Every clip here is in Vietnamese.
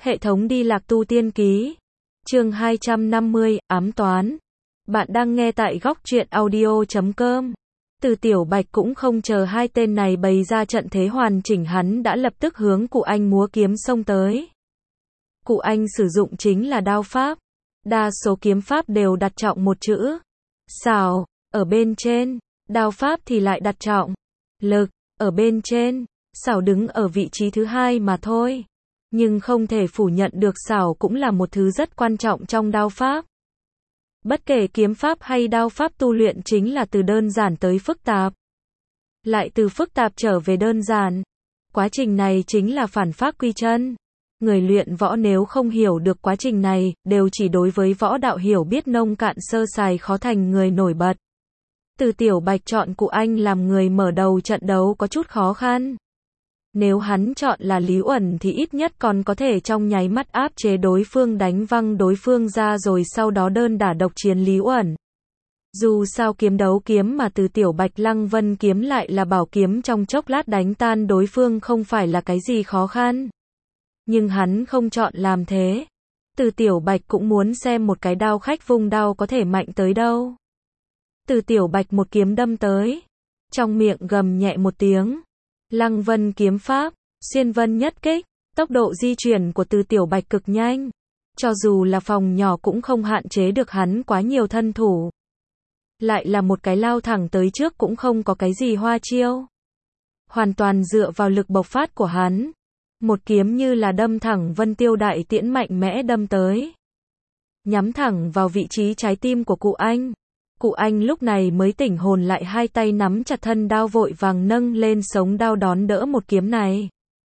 Hệ thống đi lạc tu tiên ký. Chương 250, ám toán. Bạn đang nghe tại góc truyện audio.com. Từ Tiểu Bạch cũng không chờ hai tên này bày ra trận thế hoàn chỉnh, hắn đã lập tức hướng Cụ Anh múa kiếm xông tới. Cụ Anh sử dụng chính là đao pháp. Đa số kiếm pháp đều đặt trọng một chữ xảo ở bên trên, đao pháp thì lại đặt trọng lực ở bên trên. Xảo đứng ở vị trí thứ hai mà thôi. Nhưng không thể phủ nhận được xảo cũng là một thứ rất quan trọng trong đao pháp. Bất kể kiếm pháp hay đao pháp, tu luyện chính là từ đơn giản tới phức tạp, lại từ phức tạp trở về đơn giản. Quá trình này chính là phản pháp quy chân. Người luyện võ nếu không hiểu được quá trình này, đều chỉ đối với võ đạo hiểu biết nông cạn sơ sài, khó thành người nổi bật. Từ Tiểu Bạch chọn Cụ Anh làm người mở đầu trận đấu có chút khó khăn. Nếu hắn chọn là Lý Uẩn thì ít nhất còn có thể trong nháy mắt áp chế đối phương, đánh văng đối phương ra rồi sau đó đơn đả độc chiến Lý Uẩn. Dù sao kiếm đấu kiếm mà Từ Tiểu Bạch Lăng Vân kiếm lại là bảo kiếm, trong chốc lát đánh tan đối phương không phải là cái gì khó khăn. Nhưng hắn không chọn làm thế. Từ Tiểu Bạch cũng muốn xem một cái đao khách vung đao có thể mạnh tới đâu. Từ Tiểu Bạch một kiếm đâm tới, trong miệng gầm nhẹ một tiếng. Lăng Vân kiếm pháp, xuyên vân nhất kích. Tốc độ di chuyển của Từ Tiểu Bạch cực nhanh. Cho dù là phòng nhỏ cũng không hạn chế được hắn quá nhiều thân thủ. Lại là một cái lao thẳng tới trước, cũng không có cái gì hoa chiêu. Hoàn toàn dựa vào lực bộc phát của hắn. Một kiếm như là đâm thẳng vân tiêu đại tiễn, mạnh mẽ đâm tới. Nhắm thẳng vào vị trí trái tim của Cụ Anh. Cụ Anh lúc này mới tỉnh hồn lại, hai tay nắm chặt thân đao vội vàng nâng lên sống đao đón đỡ một kiếm này.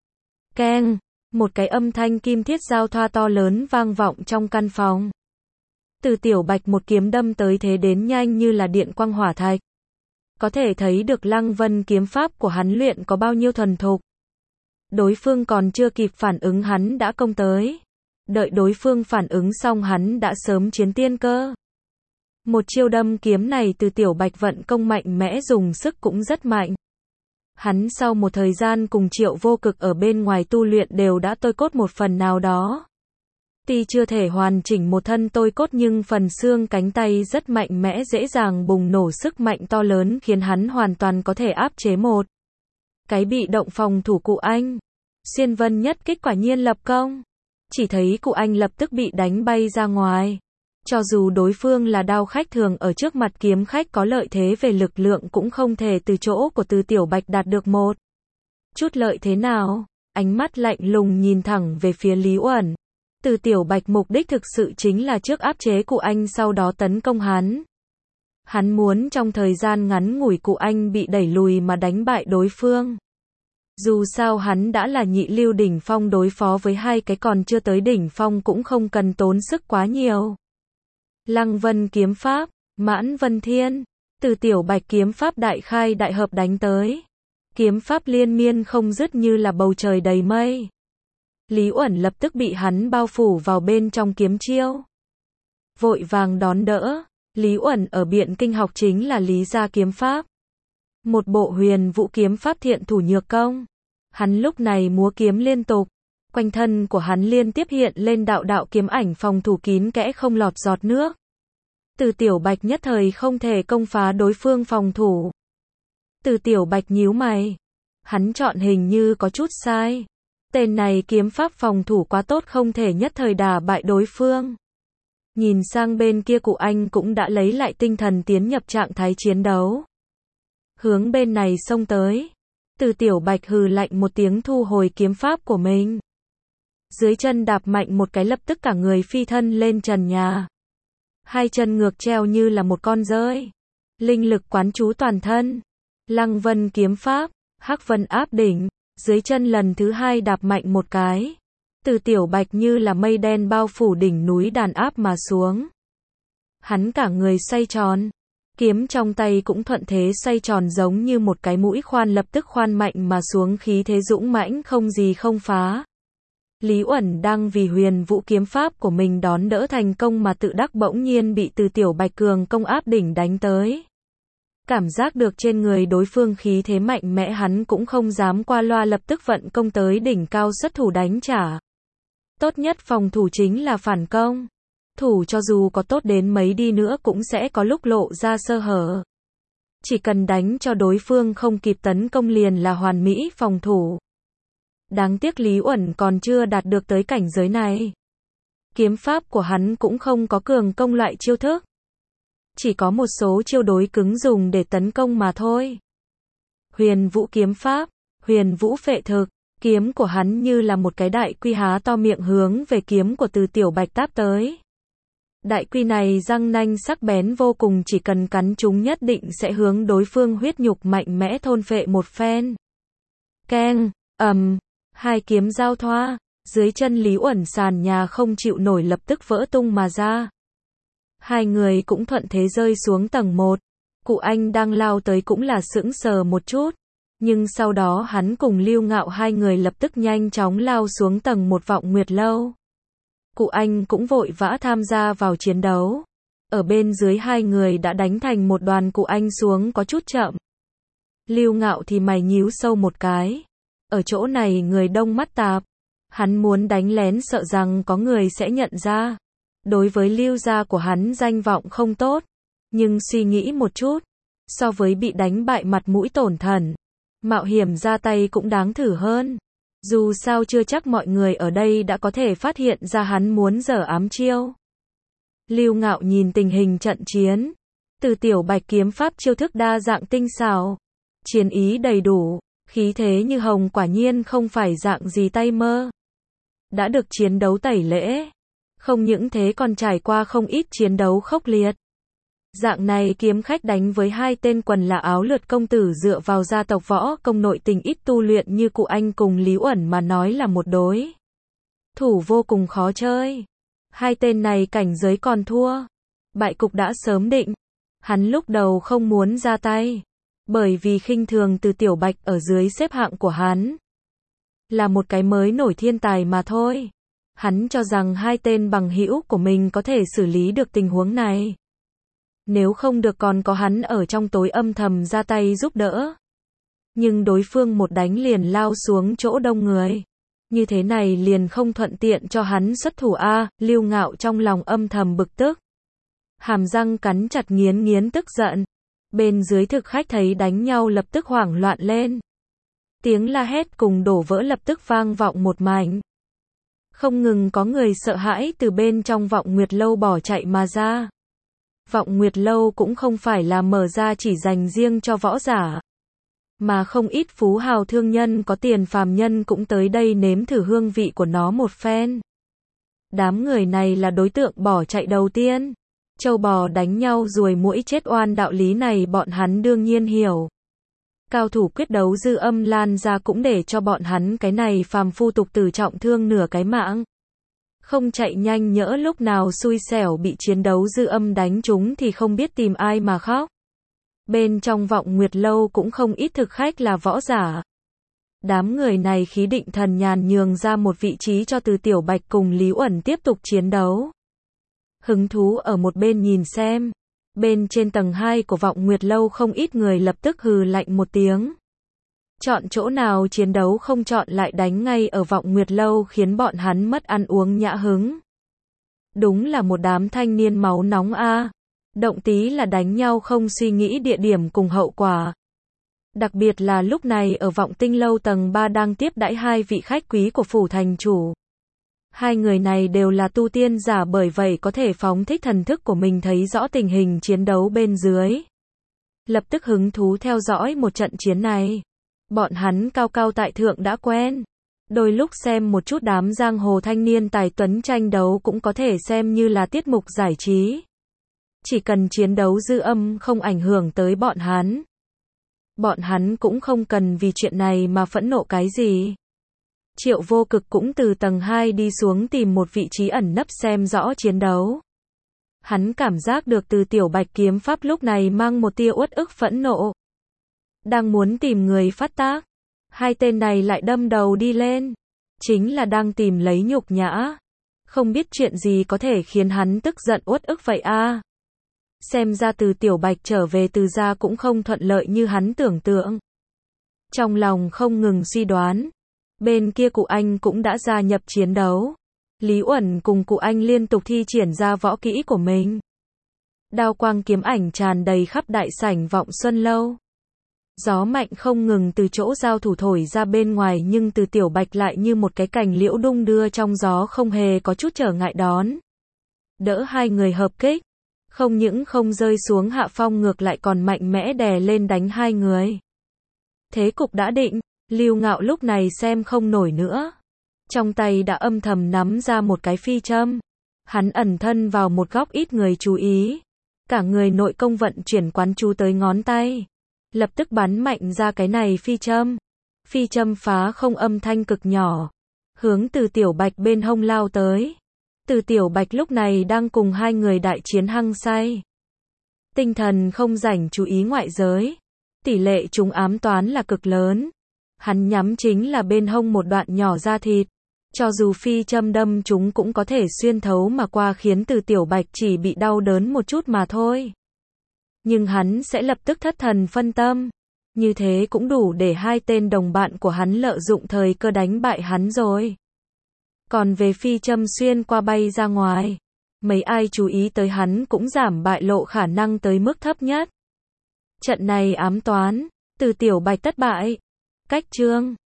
Keng, một cái âm thanh kim thiết giao thoa to lớn vang vọng trong căn phòng. Từ Tiểu Bạch một kiếm đâm tới, thế đến nhanh như là điện quang hỏa thạch. Có thể thấy được Lăng Vân kiếm pháp của hắn luyện có bao nhiêu thuần thục. Đối phương còn chưa kịp phản ứng hắn đã công tới. Đợi đối phương phản ứng xong hắn đã sớm chiến tiên cơ. Một chiêu đâm kiếm này Từ Tiểu Bạch vận công mạnh mẽ, dùng sức cũng rất mạnh. Hắn sau một thời gian cùng Triệu Vô Cực ở bên ngoài tu luyện đều đã tôi cốt một phần nào đó. Tuy chưa thể hoàn chỉnh một thân tôi cốt nhưng phần xương cánh tay rất mạnh mẽ, dễ dàng bùng nổ sức mạnh to lớn, khiến hắn hoàn toàn có thể áp chế một cái bị động phòng thủ Cụ Anh. Xuyên vân nhất kích quả nhiên lập công. Chỉ thấy Cụ Anh lập tức bị đánh bay ra ngoài. Cho dù đối phương là đao khách thường, ở trước mặt kiếm khách có lợi thế về lực lượng cũng không thể từ chỗ của Từ Tiểu Bạch đạt được một chút lợi thế nào. Ánh mắt lạnh lùng nhìn thẳng về phía Lý Uẩn. Từ Tiểu Bạch mục đích thực sự chính là trước áp chế Cụ Anh, sau đó tấn công hắn. Hắn muốn trong thời gian ngắn ngủi Cụ Anh bị đẩy lùi mà đánh bại đối phương. Dù sao hắn đã là nhị lưu đỉnh phong, đối phó với hai cái còn chưa tới đỉnh phong cũng không cần tốn sức quá nhiều. Lăng Vân kiếm pháp, Mãn Vân Thiên. Từ Tiểu Bạch kiếm pháp đại khai đại hợp đánh tới. Kiếm pháp liên miên không dứt như là bầu trời đầy mây. Lý Uẩn lập tức bị hắn bao phủ vào bên trong kiếm chiêu. Vội vàng đón đỡ. Lý Uẩn ở Biện Kinh học chính là Lý gia kiếm pháp. Một bộ huyền vũ kiếm pháp thiện thủ nhược công. Hắn lúc này múa kiếm liên tục. Quanh thân của hắn liên tiếp hiện lên đạo đạo kiếm ảnh phòng thủ kín kẽ không lọt giọt nước. Từ Tiểu Bạch nhất thời không thể công phá đối phương phòng thủ. Từ Tiểu Bạch nhíu mày. Hắn chọn hình như có chút sai. Tên này kiếm pháp phòng thủ quá tốt, không thể nhất thời đả bại đối phương. Nhìn sang bên kia, Cụ Anh cũng đã lấy lại tinh thần, tiến nhập trạng thái chiến đấu. Hướng bên này xông tới. Từ Tiểu Bạch hừ lạnh một tiếng, thu hồi kiếm pháp của mình. Dưới chân đạp mạnh một cái, lập tức cả người phi thân lên trần nhà. Hai chân ngược treo như là một con dơi. Linh lực quán trú toàn thân. Lăng Vân kiếm pháp, Hắc Vân áp đỉnh. Dưới chân lần thứ hai đạp mạnh một cái. Từ Tiểu Bạch như là mây đen bao phủ đỉnh núi đàn áp mà xuống. Hắn cả người xoay tròn. Kiếm trong tay cũng thuận thế xoay tròn, giống như một cái mũi khoan lập tức khoan mạnh mà xuống, khí thế dũng mãnh không gì không phá. Lý Uẩn đang vì huyền vũ kiếm pháp của mình đón đỡ thành công mà tự đắc, bỗng nhiên bị Từ Tiểu Bạch cường công áp đỉnh đánh tới. Cảm giác được trên người đối phương khí thế mạnh mẽ, hắn cũng không dám qua loa, lập tức vận công tới đỉnh cao xuất thủ đánh trả. Tốt nhất phòng thủ chính là phản công. Thủ cho dù có tốt đến mấy đi nữa cũng sẽ có lúc lộ ra sơ hở. Chỉ cần đánh cho đối phương không kịp tấn công liền là hoàn mỹ phòng thủ. Đáng tiếc Lý Uẩn còn chưa đạt được tới cảnh giới này. Kiếm pháp của hắn cũng không có cường công loại chiêu thức. Chỉ có một số chiêu đối cứng dùng để tấn công mà thôi. Huyền Vũ kiếm pháp, Huyền Vũ phệ thực, kiếm của hắn như là một cái đại quy há to miệng hướng về kiếm của Từ Tiểu Bạch táp tới. Đại quy này răng nanh sắc bén vô cùng, chỉ cần cắn chúng nhất định sẽ hướng đối phương huyết nhục mạnh mẽ thôn phệ một phen. Keng, hai kiếm giao thoa, dưới chân Lý Uẩn sàn nhà không chịu nổi lập tức vỡ tung mà ra. Hai người cũng thuận thế rơi xuống tầng 1. Cụ Anh đang lao tới cũng là sững sờ một chút. Nhưng sau đó hắn cùng Lưu Ngạo hai người lập tức nhanh chóng lao xuống tầng 1 Vọng Nguyệt Lâu. Cụ Anh cũng vội vã tham gia vào chiến đấu. Ở bên dưới hai người đã đánh thành một đoàn, Cụ Anh xuống có chút chậm. Lưu Ngạo thì mày nhíu sâu một cái. Ở chỗ này người đông mắt tạp. Hắn muốn đánh lén sợ rằng có người sẽ nhận ra. Đối với Lưu gia của hắn danh vọng không tốt. Nhưng suy nghĩ một chút. So với bị đánh bại mặt mũi tổn thẩn. Mạo hiểm ra tay cũng đáng thử hơn. Dù sao chưa chắc mọi người ở đây đã có thể phát hiện ra hắn muốn giở ám chiêu. Lưu Ngạo nhìn tình hình trận chiến. Từ Tiểu Bạch kiếm pháp chiêu thức đa dạng tinh xảo. Chiến ý đầy đủ. Khí thế như hồng, quả nhiên không phải dạng gì tay mơ. Đã được chiến đấu tẩy lễ. Không những thế còn trải qua không ít chiến đấu khốc liệt. Dạng này kiếm khách đánh với hai tên quần là áo lượt công tử dựa vào gia tộc võ công nội tình ít tu luyện như Cụ Anh cùng Lý Uẩn mà nói là một đối thủ vô cùng khó chơi. Hai tên này cảnh giới còn thua. Bại cục đã sớm định. Hắn lúc đầu không muốn ra tay. Bởi vì khinh thường Từ Tiểu Bạch ở dưới xếp hạng của hắn. Là một cái mới nổi thiên tài mà thôi. Hắn cho rằng hai tên bằng hữu của mình có thể xử lý được tình huống này. Nếu không được còn có hắn ở trong tối âm thầm ra tay giúp đỡ. Nhưng đối phương một đánh liền lao xuống chỗ đông người. Như thế này liền không thuận tiện cho hắn xuất thủ a. Lưu Ngạo trong lòng âm thầm bực tức. Hàm răng cắn chặt nghiến nghiến tức giận. Bên dưới thực khách thấy đánh nhau lập tức hoảng loạn lên. Tiếng la hét cùng đổ vỡ lập tức vang vọng một mảnh. Không ngừng có người sợ hãi từ bên trong Vọng Nguyệt Lâu bỏ chạy mà ra. Vọng Nguyệt Lâu cũng không phải là mở ra chỉ dành riêng cho võ giả. Mà không ít phú hào thương nhân có tiền phàm nhân cũng tới đây nếm thử hương vị của nó một phen. Đám người này là đối tượng bỏ chạy đầu tiên. Trâu bò đánh nhau ruồi muỗi chết oan, đạo lý này bọn hắn đương nhiên hiểu. Cao thủ quyết đấu dư âm lan ra cũng để cho bọn hắn cái này phàm phu tục tử trọng thương nửa cái mạng. Không chạy nhanh nhỡ lúc nào xui xẻo bị chiến đấu dư âm đánh trúng thì không biết tìm ai mà khóc. Bên trong Vọng Nguyệt Lâu cũng không ít thực khách là võ giả. Đám người này khí định thần nhàn nhường ra một vị trí cho Từ Tiểu Bạch cùng Lý Uẩn tiếp tục chiến đấu. Hứng thú ở một bên nhìn xem. Bên trên tầng 2 của Vọng Nguyệt Lâu không ít người lập tức hừ lạnh một tiếng. Chọn chỗ nào chiến đấu không chọn lại đánh ngay ở Vọng Nguyệt Lâu khiến bọn hắn mất ăn uống nhã hứng. Đúng là một đám thanh niên máu nóng a. Động tí là đánh nhau không suy nghĩ địa điểm cùng hậu quả. Đặc biệt là lúc này ở Vọng Tinh Lâu tầng 3 đang tiếp đãi hai vị khách quý của phủ thành chủ. Hai người này đều là tu tiên giả, bởi vậy có thể phóng thích thần thức của mình thấy rõ tình hình chiến đấu bên dưới. Lập tức hứng thú theo dõi một trận chiến này. Bọn hắn cao cao tại thượng đã quen. Đôi lúc xem một chút đám giang hồ thanh niên tài tuấn tranh đấu cũng có thể xem như là tiết mục giải trí. Chỉ cần chiến đấu dư âm không ảnh hưởng tới bọn hắn. Bọn hắn cũng không cần vì chuyện này mà phẫn nộ cái gì. Triệu Vô Cực cũng từ tầng 2 đi xuống tìm một vị trí ẩn nấp xem rõ chiến đấu. Hắn cảm giác được Từ Tiểu Bạch kiếm pháp lúc này mang một tia uất ức phẫn nộ. Đang muốn tìm người phát tác. Hai tên này lại đâm đầu đi lên. Chính là đang tìm lấy nhục nhã. Không biết chuyện gì có thể khiến hắn tức giận uất ức vậy a. Xem ra Từ Tiểu Bạch trở về Từ gia cũng không thuận lợi như hắn tưởng tượng. Trong lòng không ngừng suy đoán. Bên kia Cụ Anh cũng đã gia nhập chiến đấu. Lý Uẩn cùng cụ anh liên tục thi triển ra võ kỹ của mình. Đao quang kiếm ảnh tràn đầy khắp đại sảnh Vọng Xuân Lâu. Gió mạnh không ngừng từ chỗ giao thủ thổi ra bên ngoài, nhưng Từ Tiểu Bạch lại như một cái cành liễu đung đưa trong gió, không hề có chút trở ngại đón đỡ hai người hợp kích. Không những không rơi xuống hạ phong, ngược lại còn mạnh mẽ đè lên đánh hai người. Thế cục đã định, Lưu Ngạo lúc này xem không nổi nữa. Trong tay đã âm thầm nắm ra một cái phi châm. Hắn ẩn thân vào một góc ít người chú ý. Cả người nội công vận chuyển quán chú tới ngón tay. Lập tức bắn mạnh ra cái này phi châm. Phi châm phá không âm thanh cực nhỏ. Hướng Từ Tiểu Bạch bên hông lao tới. Từ Tiểu Bạch lúc này đang cùng hai người đại chiến hăng say. Tinh thần không rảnh chú ý ngoại giới. Tỷ lệ trúng ám toán là cực lớn. Hắn nhắm chính là bên hông một đoạn nhỏ da thịt. Cho dù phi châm đâm chúng cũng có thể xuyên thấu mà qua, khiến Từ Tiểu Bạch chỉ bị đau đớn một chút mà thôi. Nhưng hắn sẽ lập tức thất thần phân tâm. Như thế cũng đủ để hai tên đồng bạn của hắn lợi dụng thời cơ đánh bại hắn rồi. Còn về phi châm xuyên qua bay ra ngoài, mấy ai chú ý tới hắn cũng giảm bại lộ khả năng tới mức thấp nhất. Trận này ám toán, Từ Tiểu Bạch thất bại. Cách chương